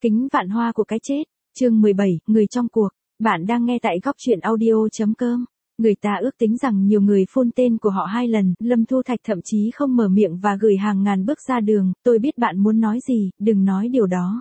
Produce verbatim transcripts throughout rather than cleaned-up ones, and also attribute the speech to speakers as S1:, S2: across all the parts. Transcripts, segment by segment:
S1: Kính vạn hoa của cái chết, chương mười bảy, người trong cuộc. Bạn đang nghe tại góc truyện audio.com. Người ta ước tính rằng nhiều người phun tên của họ hai lần, Lâm Thu Thạch thậm chí không mở miệng và gửi hàng ngàn bước ra đường, tôi biết bạn muốn nói gì, đừng nói điều đó.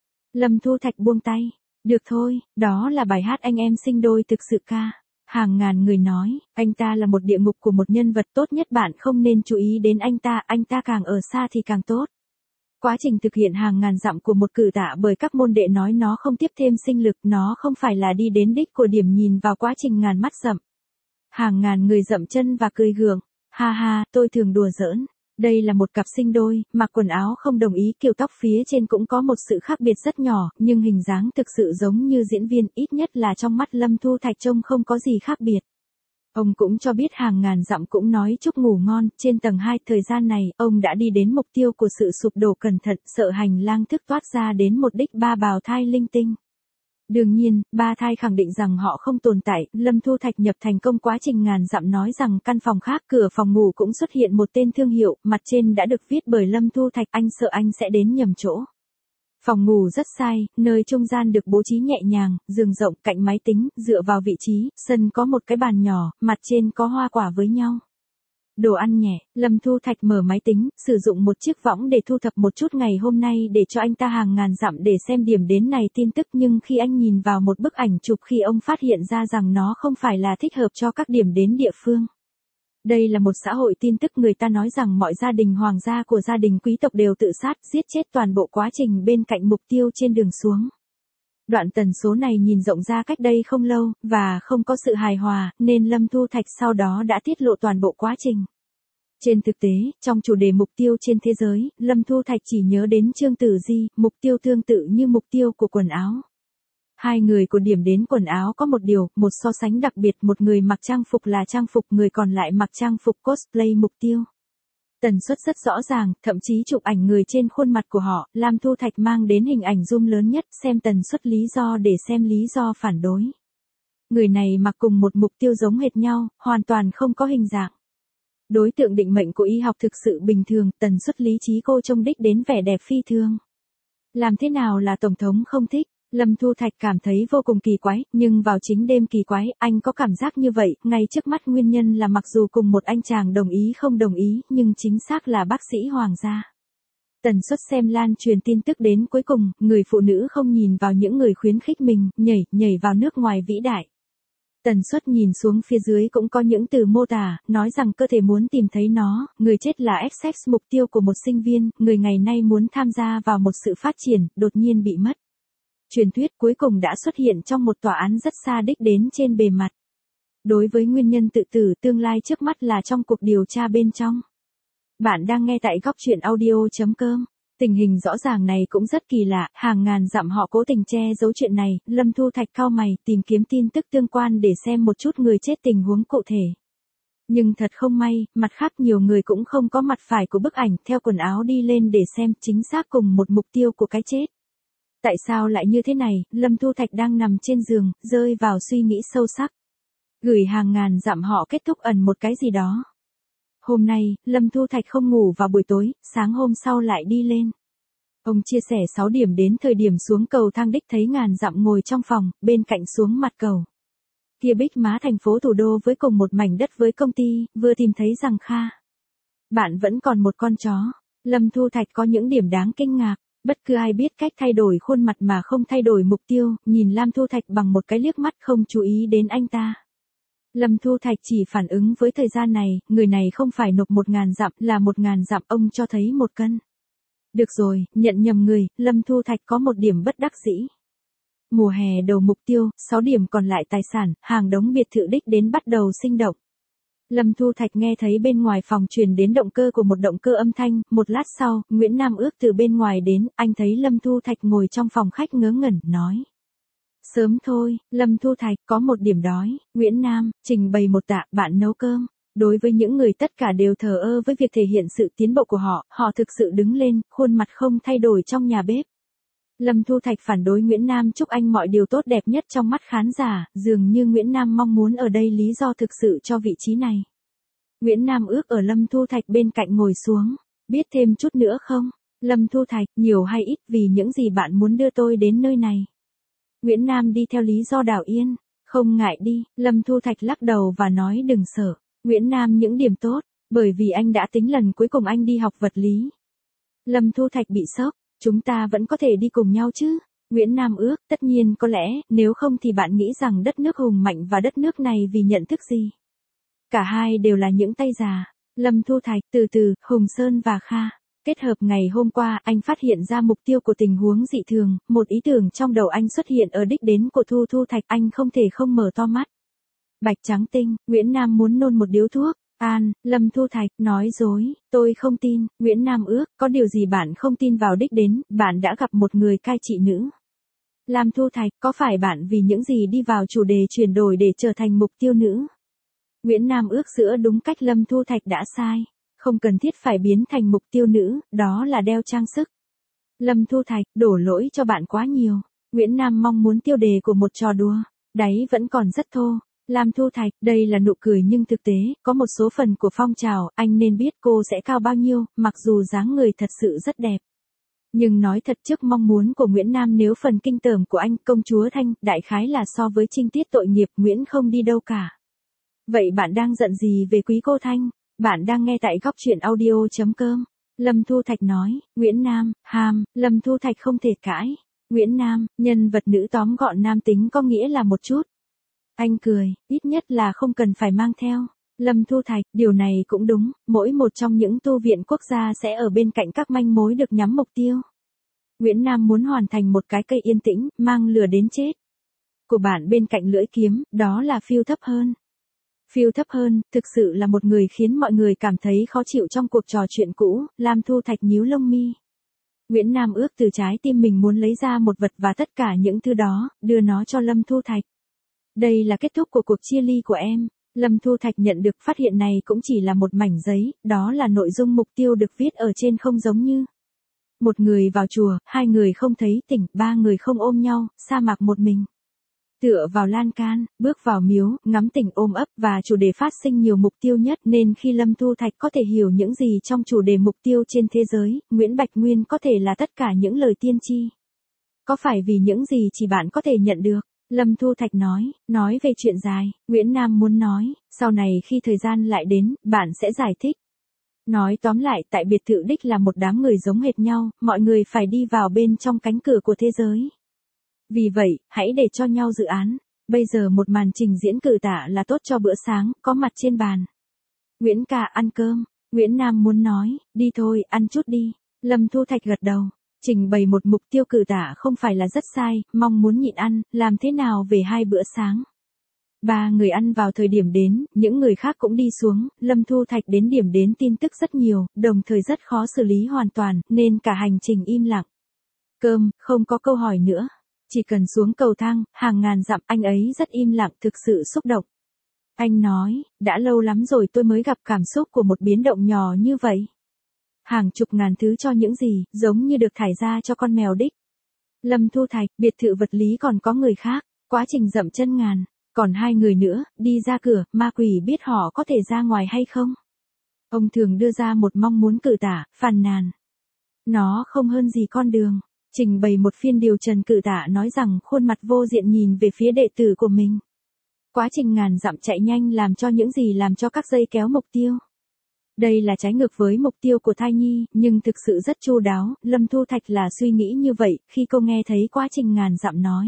S1: Lâm Thu Thạch buông tay, được thôi, đó là bài hát anh em sinh đôi thực sự ca. Hàng ngàn người nói, anh ta là một địa ngục của một nhân vật, tốt nhất bạn không nên chú ý đến anh ta, anh ta càng ở xa thì càng tốt. Quá trình thực hiện hàng ngàn dặm của một cử tạ bởi các môn đệ nói nó không tiếp thêm sinh lực, nó không phải là đi đến đích của điểm nhìn vào quá trình ngàn mắt dặm. Hàng ngàn người dậm chân và cười gượng, ha ha, tôi thường đùa giỡn. Đây là một cặp sinh đôi, mặc quần áo không đồng ý, kiểu tóc phía trên cũng có một sự khác biệt rất nhỏ, nhưng hình dáng thực sự giống như diễn viên, ít nhất là trong mắt Lâm Thu Thạch trông không có gì khác biệt. Ông cũng cho biết hàng ngàn dặm cũng nói chúc ngủ ngon, trên tầng hai, thời gian này, ông đã đi đến mục tiêu của sự sụp đổ cẩn thận, sợ hành lang thức toát ra đến một đích ba bào thai linh tinh. Đương nhiên, ba thai khẳng định rằng họ không tồn tại, Lâm Thu Thạch nhập thành công quá trình ngàn dặm nói rằng căn phòng khác, cửa phòng ngủ cũng xuất hiện một tên thương hiệu, mặt trên đã được viết bởi Lâm Thu Thạch, anh sợ anh sẽ đến nhầm chỗ. Phòng ngủ rất sai, nơi trung gian được bố trí nhẹ nhàng, giường rộng, cạnh máy tính, dựa vào vị trí, sân có một cái bàn nhỏ, mặt trên có hoa quả với nhau. Đồ ăn nhẹ, Lâm Thu Thạch mở máy tính, sử dụng một chiếc võng để thu thập một chút ngày hôm nay để cho anh ta hàng ngàn dặm để xem điểm đến này tin tức, nhưng khi anh nhìn vào một bức ảnh chụp khi ông phát hiện ra rằng nó không phải là thích hợp cho các điểm đến địa phương. Đây là một xã hội tin tức, người ta nói rằng mọi gia đình hoàng gia của gia đình quý tộc đều tự sát, giết chết toàn bộ quá trình bên cạnh mục tiêu trên đường xuống. Đoạn tần số này nhìn rộng ra cách đây không lâu, và không có sự hài hòa, nên Lâm Thu Thạch sau đó đã tiết lộ toàn bộ quá trình. Trên thực tế, trong chủ đề mục tiêu trên thế giới, Lâm Thu Thạch chỉ nhớ đến Trương Tử Di, mục tiêu tương tự như mục tiêu của quần áo. Hai người của điểm đến quần áo có một điều, một so sánh đặc biệt, một người mặc trang phục là trang phục, người còn lại mặc trang phục cosplay mục tiêu. Tần suất rất rõ ràng, thậm chí chụp ảnh người trên khuôn mặt của họ, Lâm Thu Thạch mang đến hình ảnh zoom lớn nhất, xem tần suất lý do để xem lý do phản đối. Người này mặc cùng một mục tiêu giống hệt nhau, hoàn toàn không có hình dạng. Đối tượng định mệnh của y học thực sự bình thường, tần suất lý trí cô trông đích đến vẻ đẹp phi thường. Làm thế nào là Tổng thống không thích? Lâm Thu Thạch cảm thấy vô cùng kỳ quái, nhưng vào chính đêm kỳ quái, anh có cảm giác như vậy, ngay trước mắt nguyên nhân là mặc dù cùng một anh chàng đồng ý không đồng ý, nhưng chính xác là bác sĩ hoàng gia. Tần suất xem lan truyền tin tức đến cuối cùng, người phụ nữ không nhìn vào những người khuyến khích mình, nhảy, nhảy vào nước ngoài vĩ đại. Tần suất nhìn xuống phía dưới cũng có những từ mô tả, nói rằng cơ thể muốn tìm thấy nó, người chết là ích ích mục tiêu của một sinh viên, người ngày nay muốn tham gia vào một sự phát triển, đột nhiên bị mất. Truyền thuyết cuối cùng đã xuất hiện trong một tòa án rất xa đích đến trên bề mặt. Đối với nguyên nhân tự tử, tương lai trước mắt là trong cuộc điều tra bên trong. Bạn đang nghe tại góc truyện audio.com. Tình hình rõ ràng này cũng rất kỳ lạ, hàng ngàn dặm họ cố tình che giấu chuyện này, Lâm Thu Thạch cau mày, tìm kiếm tin tức tương quan để xem một chút người chết tình huống cụ thể. Nhưng thật không may, mặt khác nhiều người cũng không có mặt phải của bức ảnh, theo quần áo đi lên để xem, chính xác cùng một mục tiêu của cái chết. Tại sao lại như thế này? Lâm Thu Thạch đang nằm trên giường, rơi vào suy nghĩ sâu sắc. Gửi hàng ngàn dặm họ kết thúc ẩn một cái gì đó. Hôm nay, Lâm Thu Thạch không ngủ vào buổi tối, sáng hôm sau lại đi lên. Ông chia sẻ sáu điểm đến thời điểm xuống cầu thang đích thấy ngàn dặm ngồi trong phòng, bên cạnh xuống mặt cầu. Kia Bích Má thành phố thủ đô với cùng một mảnh đất với công ty, vừa tìm thấy rằng Kha. Bạn vẫn còn một con chó. Lâm Thu Thạch có những điểm đáng kinh ngạc. Bất cứ ai biết cách thay đổi khuôn mặt mà không thay đổi mục tiêu, nhìn Lâm Thu Thạch bằng một cái liếc mắt không chú ý đến anh ta. Lâm Thu Thạch chỉ phản ứng với thời gian này, người này không phải nộp một ngàn dặm, là một ngàn dặm, ông cho thấy một cân. Được rồi, nhận nhầm người, Lâm Thu Thạch có một điểm bất đắc dĩ. Mùa hè đầu mục tiêu, sáu điểm còn lại tài sản, hàng đống biệt thự đích đến bắt đầu sinh động. Lâm Thu Thạch nghe thấy bên ngoài phòng truyền đến động cơ của một động cơ âm thanh, một lát sau, Nguyễn Nam Ước từ bên ngoài đến, anh thấy Lâm Thu Thạch ngồi trong phòng khách ngớ ngẩn, nói. Sớm thôi, Lâm Thu Thạch có một điểm đói, Nguyễn Nam, trình bày một tạ, bạn nấu cơm. Đối với những người tất cả đều thờ ơ với việc thể hiện sự tiến bộ của họ, họ thực sự đứng lên, khuôn mặt không thay đổi trong nhà bếp. Lâm Thu Thạch phản đối Nguyễn Nam chúc anh mọi điều tốt đẹp nhất trong mắt khán giả, dường như Nguyễn Nam mong muốn ở đây lý do thực sự cho vị trí này. Nguyễn Nam Ước ở Lâm Thu Thạch bên cạnh ngồi xuống, biết thêm chút nữa không? Lâm Thu Thạch, nhiều hay ít vì những gì bạn muốn đưa tôi đến nơi này. Nguyễn Nam đi theo lý do Đào Yên. Không ngại đi, Lâm Thu Thạch lắc đầu và nói đừng sợ. Nguyễn Nam những điểm tốt, bởi vì anh đã tính lần cuối cùng anh đi học vật lý. Lâm Thu Thạch bị sốc, chúng ta vẫn có thể đi cùng nhau chứ. Nguyễn Nam ước, tất nhiên có lẽ, nếu không thì bạn nghĩ rằng đất nước hùng mạnh và đất nước này vì nhận thức gì. Cả hai đều là những tay già. Lâm Thu Thạch, từ từ, Hùng Sơn và Kha. Kết hợp ngày hôm qua, anh phát hiện ra mục tiêu của tình huống dị thường, một ý tưởng trong đầu anh xuất hiện ở đích đến của Thu Thu Thạch, anh không thể không mở to mắt. Bạch trắng tinh, Nguyễn Nam muốn nôn một điếu thuốc. An, Lâm Thu Thạch, nói dối, tôi không tin. Nguyễn Nam ước, có điều gì bạn không tin vào đích đến, bạn đã gặp một người cai trị nữ. Lam Thu Thạch, có phải bạn vì những gì đi vào chủ đề chuyển đổi để trở thành mục tiêu nữ? Nguyễn Nam ước giữa đúng cách Lâm Thu Thạch đã sai. Không cần thiết phải biến thành mục tiêu nữ, đó là đeo trang sức. Lâm Thu Thạch, đổ lỗi cho bạn quá nhiều. Nguyễn Nam mong muốn tiêu đề của một trò đùa. Đáy vẫn còn rất thô. Lam Thu Thạch, đây là nụ cười nhưng thực tế, có một số phần của phong trào, anh nên biết cô sẽ cao bao nhiêu, mặc dù dáng người thật sự rất đẹp. Nhưng nói thật trước mong muốn của Nguyễn Nam nếu phần kinh tởm của anh, công chúa Thanh, đại khái là so với trinh tiết tội nghiệp, Nguyễn không đi đâu cả. Vậy bạn đang giận gì về quý cô Thanh? Bạn đang nghe tại góc truyện audio.com. Lâm Thu Thạch nói, Nguyễn Nam, ham, Lâm Thu Thạch không thể cãi. Nguyễn Nam, nhân vật nữ tóm gọn nam tính có nghĩa là một chút. Anh cười, ít nhất là không cần phải mang theo. Lâm Thu Thạch, điều này cũng đúng, mỗi một trong những tu viện quốc gia sẽ ở bên cạnh các manh mối được nhắm mục tiêu. Nguyễn Nam muốn hoàn thành một cái cây yên tĩnh, mang lửa đến chết. Của bạn bên cạnh lưỡi kiếm, đó là phiêu thấp hơn. Phiêu thấp hơn, thực sự là một người khiến mọi người cảm thấy khó chịu trong cuộc trò chuyện cũ, Lam Thu Thạch nhíu lông mi. Nguyễn Nam ước từ trái tim mình muốn lấy ra một vật và tất cả những thứ đó, đưa nó cho Lâm Thu Thạch. Đây là kết thúc của cuộc chia ly của em. Lâm Thu Thạch nhận được phát hiện này cũng chỉ là một mảnh giấy, đó là nội dung mục tiêu được viết ở trên không giống như. Một người vào chùa, hai người không thấy tỉnh, ba người không ôm nhau, sa mạc một mình. Tựa vào lan can, bước vào miếu, ngắm tỉnh ôm ấp và chủ đề phát sinh nhiều mục tiêu nhất nên khi Lâm Thu Thạch có thể hiểu những gì trong chủ đề mục tiêu trên thế giới, Nguyễn Bạch Nguyên có thể là tất cả những lời tiên tri. Có phải vì những gì chỉ bạn có thể nhận được? Lâm Thu Thạch nói, nói về chuyện dài, Nguyễn Nam muốn nói, sau này khi thời gian lại đến, bạn sẽ giải thích. Nói tóm lại, tại biệt thự đích là một đám người giống hệt nhau, mọi người phải đi vào bên trong cánh cửa của thế giới. Vì vậy, hãy để cho nhau dự án. Bây giờ một màn trình diễn cử tả là tốt cho bữa sáng, có mặt trên bàn. Nguyễn ca ăn cơm. Nguyễn Nam muốn nói, đi thôi, ăn chút đi. Lâm Thu Thạch gật đầu. Trình bày một mục tiêu cử tả không phải là rất sai, mong muốn nhịn ăn, làm thế nào về hai bữa sáng. Ba người ăn vào thời điểm đến, những người khác cũng đi xuống, Lâm Thu Thạch đến điểm đến tin tức rất nhiều, đồng thời rất khó xử lý hoàn toàn, nên cả hành trình im lặng. Cơm, không có câu hỏi nữa. Chỉ cần xuống cầu thang, hàng ngàn dặm, anh ấy rất im lặng, thực sự xúc động. Anh nói, đã lâu lắm rồi tôi mới gặp cảm xúc của một biến động nhỏ như vậy. Hàng chục ngàn thứ cho những gì, giống như được thải ra cho con mèo đích. Lâm Thu Thạch, biệt thự vật lý còn có người khác, quá trình dậm chân ngàn, còn hai người nữa, đi ra cửa, ma quỷ biết họ có thể ra ngoài hay không? Ông thường đưa ra một mong muốn cử tả, phàn nàn. Nó không hơn gì con đường. Trình bày một phiên điều trần cử tả nói rằng khuôn mặt vô diện nhìn về phía đệ tử của mình. Quá trình ngàn dặm chạy nhanh làm cho những gì làm cho các dây kéo mục tiêu. Đây là trái ngược với mục tiêu của thai nhi, nhưng thực sự rất chu đáo, Lâm Thu Thạch là suy nghĩ như vậy, khi cô nghe thấy quá trình ngàn dặm nói.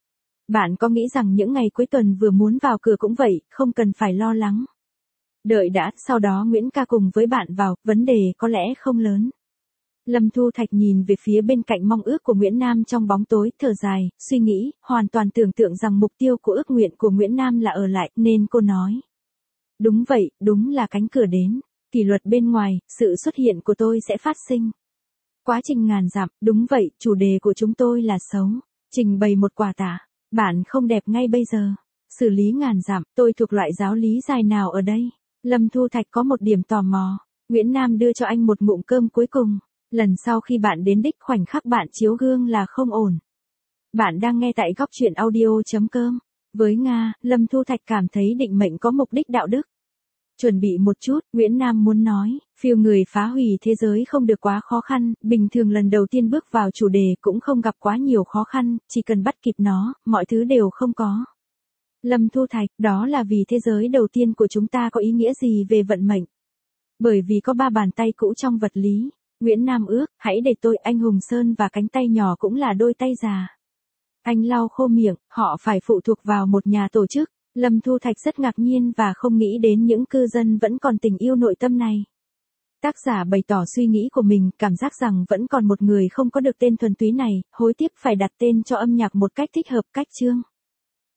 S1: Bạn có nghĩ rằng những ngày cuối tuần vừa muốn vào cửa cũng vậy, không cần phải lo lắng. Đợi đã, sau đó Nguyễn ca cùng với bạn vào, vấn đề có lẽ không lớn. Lâm Thu Thạch nhìn về phía bên cạnh mong ước của Nguyễn Nam trong bóng tối, thở dài, suy nghĩ, hoàn toàn tưởng tượng rằng mục tiêu của ước nguyện của Nguyễn Nam là ở lại, nên cô nói. Đúng vậy, đúng là cánh cửa đến. Kỷ luật bên ngoài, sự xuất hiện của tôi sẽ phát sinh. Quá trình ngàn dặm, đúng vậy, chủ đề của chúng tôi là xấu. Trình bày một quả tả. Bạn không đẹp ngay bây giờ. Xử lý ngàn dặm, tôi thuộc loại giáo lý dài nào ở đây? Lâm Thu Thạch có một điểm tò mò. Nguyễn Nam đưa cho anh một ngụm cơm cuối cùng. Lần sau khi bạn đến đích khoảnh khắc bạn chiếu gương là không ổn. Bạn đang nghe tại góc truyện audio.com. Với Nga, Lâm Thu Thạch cảm thấy định mệnh có mục đích đạo đức. Chuẩn bị một chút, Nguyễn Nam muốn nói, phiêu người phá hủy thế giới không được quá khó khăn, bình thường lần đầu tiên bước vào chủ đề cũng không gặp quá nhiều khó khăn, chỉ cần bắt kịp nó, mọi thứ đều không có. Lâm Thu Thạch, đó là vì thế giới đầu tiên của chúng ta có ý nghĩa gì về vận mệnh? Bởi vì có ba bàn tay cũ trong vật lý. Nguyễn Nam ước, hãy để tôi, anh Hùng Sơn và cánh tay nhỏ cũng là đôi tay già. Anh lau khô miệng, họ phải phụ thuộc vào một nhà tổ chức. Lâm Thu Thạch rất ngạc nhiên và không nghĩ đến những cư dân vẫn còn tình yêu nội tâm này. Tác giả bày tỏ suy nghĩ của mình, cảm giác rằng vẫn còn một người không có được tên thuần túy này, hối tiếc phải đặt tên cho âm nhạc một cách thích hợp. Cách chương